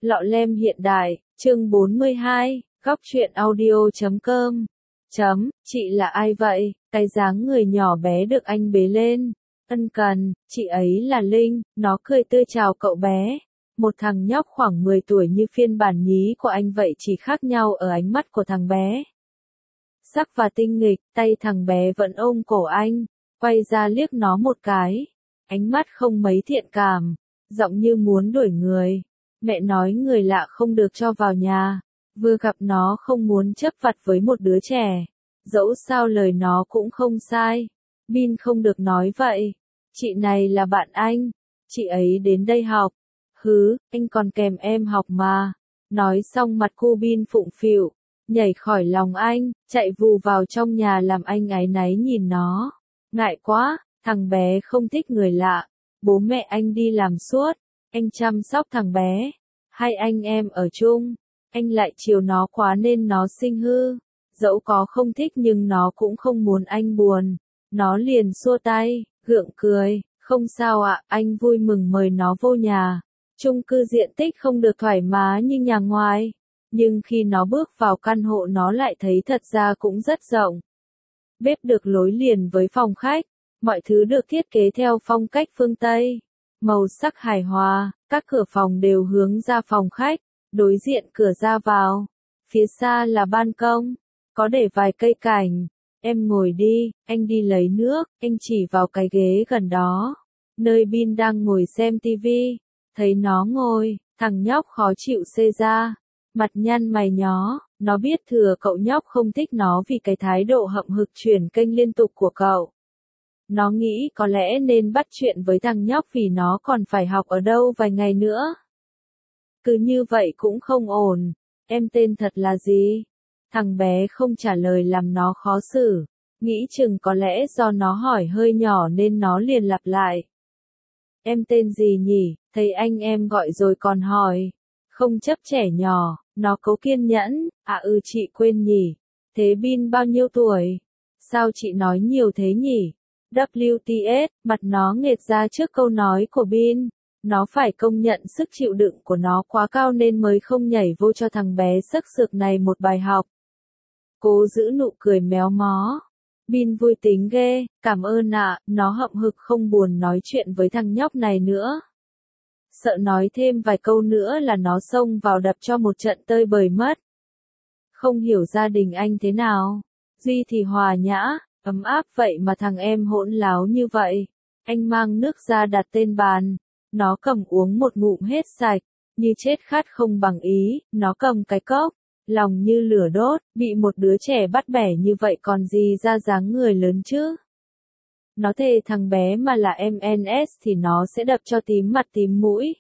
Lọ lem hiện đại, chương 42, góc truyện audio.com. Chị là ai vậy? Cái dáng người nhỏ bé được anh bế lên. Ân cần, chị ấy là Linh, nó cười tươi chào cậu bé. Một thằng nhóc khoảng 10 tuổi như phiên bản nhí của anh vậy, chỉ khác nhau ở ánh mắt của thằng bé. Sắc và tinh nghịch, tay thằng bé vẫn ôm cổ anh, quay ra liếc nó một cái. Ánh mắt không mấy thiện cảm, giọng như muốn đuổi người. Mẹ nói người lạ không được cho vào nhà, vừa gặp nó không muốn chấp vặt với một đứa trẻ. Dẫu sao lời nó cũng không sai. Bin không được nói vậy. Chị này là bạn anh. Chị ấy đến đây học. Hứ, anh còn kèm em học mà. Nói xong mặt cô Bin phụng phịu, nhảy khỏi lòng anh, chạy vù vào trong nhà làm anh áy náy nhìn nó. Ngại quá, thằng bé không thích người lạ. Bố mẹ anh đi làm suốt, anh chăm sóc thằng bé. Hai anh em ở chung, anh lại chiều nó quá nên nó sinh hư. Dẫu có không thích nhưng nó cũng không muốn anh buồn. Nó liền xua tay, gượng cười, không sao ạ, anh vui mừng mời nó vô nhà. Chung cư diện tích không được thoải mái như nhà ngoài, nhưng khi nó bước vào căn hộ nó lại thấy thật ra cũng rất rộng. Bếp được nối liền với phòng khách, mọi thứ được thiết kế theo phong cách phương Tây. Màu sắc hài hòa, các cửa phòng đều hướng ra phòng khách, đối diện cửa ra vào. Phía xa là ban công, có để vài cây cảnh. Em ngồi đi, anh đi lấy nước, anh chỉ vào cái ghế gần đó. Nơi Bin đang ngồi xem tivi, thấy nó ngồi, thằng nhóc khó chịu xê ra. Mặt nhăn mày nhó, nó biết thừa cậu nhóc không thích nó vì cái thái độ hậm hực chuyển kênh liên tục của cậu. Nó nghĩ có lẽ nên bắt chuyện với thằng nhóc vì nó còn phải học ở đâu vài ngày nữa. Cứ như vậy cũng không ổn. Em tên thật là gì? Thằng bé không trả lời làm nó khó xử. Nghĩ chừng có lẽ do nó hỏi hơi nhỏ nên nó liền lặp lại. Em tên gì nhỉ? Thấy anh em gọi rồi còn hỏi. Không chấp trẻ nhỏ, nó cố kiên nhẫn. Chị quên nhỉ. Thế Bin bao nhiêu tuổi? Sao chị nói nhiều thế nhỉ? WTS, mặt nó nghệt ra trước câu nói của Bin. Nó phải công nhận sức chịu đựng của nó quá cao nên mới không nhảy vô cho thằng bé sắc sược này một bài học. Cố giữ nụ cười méo mó. Bin vui tính ghê, cảm ơn ạ, nó hậm hực không buồn nói chuyện với thằng nhóc này nữa. Sợ nói thêm vài câu nữa là nó xông vào đập cho một trận tơi bời mất. Không hiểu gia đình anh thế nào. Duy thì hòa nhã, ấm áp vậy mà thằng em hỗn láo như vậy. Anh mang nước ra đặt tên bàn. Nó cầm uống một ngụm hết sạch, như chết khát không bằng ý, nó cầm cái cốc. Lòng như lửa đốt, bị một đứa trẻ bắt bẻ như vậy còn gì ra dáng người lớn chứ. Nó thề thằng bé mà là MNS thì nó sẽ đập cho tím mặt tím mũi.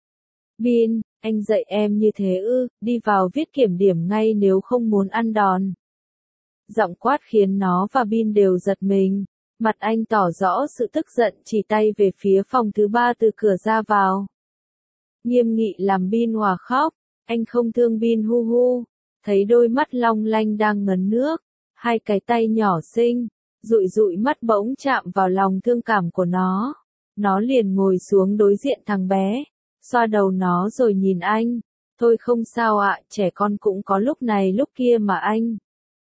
Bin, anh dạy em như thế ư, đi vào viết kiểm điểm ngay nếu không muốn ăn đòn. Giọng quát khiến nó và Bin đều giật mình. Mặt anh tỏ rõ sự tức giận, chỉ tay về phía phòng thứ 3 từ cửa ra vào. Nghiêm nghị làm Bin òa khóc. Anh không thương Bin hu hu. Thấy đôi mắt long lanh đang ngấn nước, hai cái tay nhỏ xinh, dụi dụi mắt bỗng chạm vào lòng thương cảm của nó. Nó liền ngồi xuống đối diện thằng bé, xoa đầu nó rồi nhìn anh. Thôi không sao ạ, trẻ con cũng có lúc này lúc kia mà anh.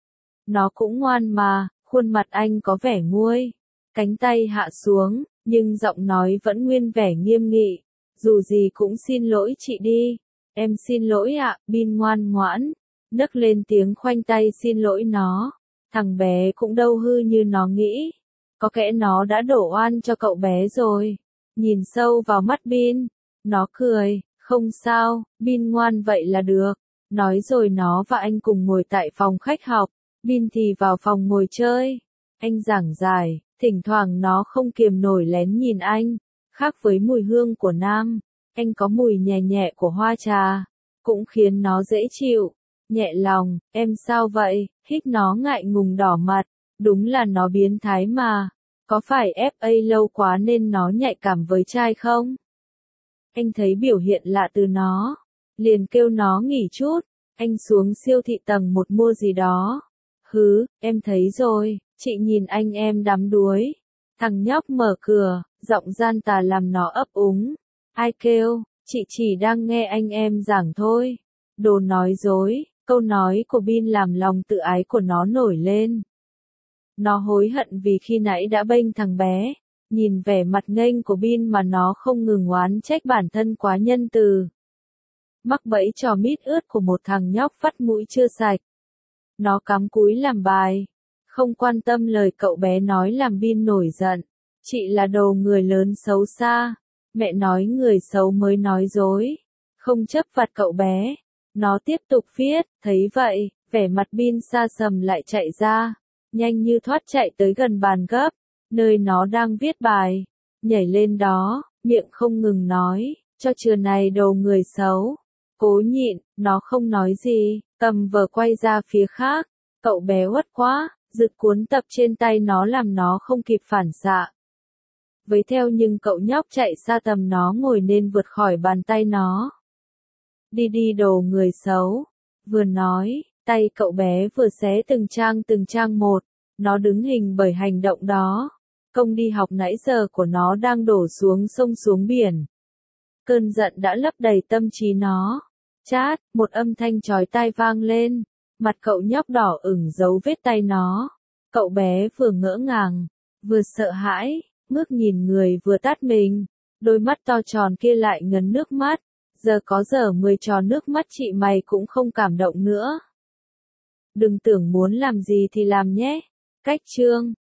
Nó cũng ngoan mà, khuôn mặt anh có vẻ nguôi. Cánh tay hạ xuống, nhưng giọng nói vẫn nguyên vẻ nghiêm nghị. Dù gì cũng xin lỗi chị đi. Em xin lỗi ạ, Bin ngoan ngoãn. Nấc lên tiếng khoanh tay xin lỗi nó. Thằng bé cũng đâu hư như nó nghĩ. Có kẽ nó đã đổ oan cho cậu bé rồi. Nhìn sâu vào mắt Bin, nó cười, không sao, Bin ngoan vậy là được. Nói rồi nó và anh cùng ngồi tại phòng khách học, Bin thì vào phòng ngồi chơi. Anh giảng giải, thỉnh thoảng nó không kiềm nổi lén nhìn anh. Khác với mùi hương của nam, anh có mùi nhẹ nhẹ của hoa trà, cũng khiến nó dễ chịu. Nhẹ lòng, em sao vậy? Hít nó ngại ngùng đỏ mặt. Đúng là nó biến thái mà. Có phải FA lâu quá nên nó nhạy cảm với trai không? Anh thấy biểu hiện lạ từ nó. Liền kêu nó nghỉ chút. Anh xuống siêu thị tầng 1 mua gì đó. Hứ, em thấy rồi, chị nhìn anh em đắm đuối. Thằng nhóc mở cửa, giọng gian tà làm nó ấp úng. Ai kêu? Chị chỉ đang nghe anh em giảng thôi. Đồ nói dối, câu nói của Bin làm lòng tự ái của nó nổi lên. Nó hối hận vì khi nãy đã bênh thằng bé, nhìn vẻ mặt nghênh của Bin mà nó không ngừng oán trách bản thân quá nhân từ. Mắc bẫy trò mít ướt của một thằng nhóc vắt mũi chưa sạch. Nó cắm cúi làm bài, không quan tâm lời cậu bé nói làm Bin nổi giận. Chị là đồ người lớn xấu xa, mẹ nói người xấu mới nói dối, không chấp vặt cậu bé. Nó tiếp tục viết, thấy vậy, vẻ mặt Bin xa sầm lại chạy ra, nhanh như thoát chạy tới gần bàn gấp, nơi nó đang viết bài, nhảy lên đó, miệng không ngừng nói, cho trưa này đồ người xấu. Cố nhịn, nó không nói gì, cầm vở quay ra phía khác, cậu bé uất quá, giật cuốn tập trên tay nó làm nó không kịp phản xạ. Với theo nhưng cậu nhóc chạy xa tầm nó ngồi nên vượt khỏi bàn tay nó. Đi đi đồ người xấu, vừa nói, tay cậu bé vừa xé từng trang một, nó đứng hình bởi hành động đó. Công đi học nãy giờ của nó đang đổ xuống sông xuống biển. Cơn giận đã lấp đầy tâm trí nó. Chát, một âm thanh chói tai vang lên, mặt cậu nhóc đỏ ửng dấu vết tay nó. Cậu bé vừa ngỡ ngàng, vừa sợ hãi, ngước nhìn người vừa tát mình, đôi mắt to tròn kia lại ngấn nước mắt. Giờ có dở 10 trò nước mắt chị mày cũng không cảm động nữa. Đừng tưởng muốn làm gì thì làm nhé. Cách chương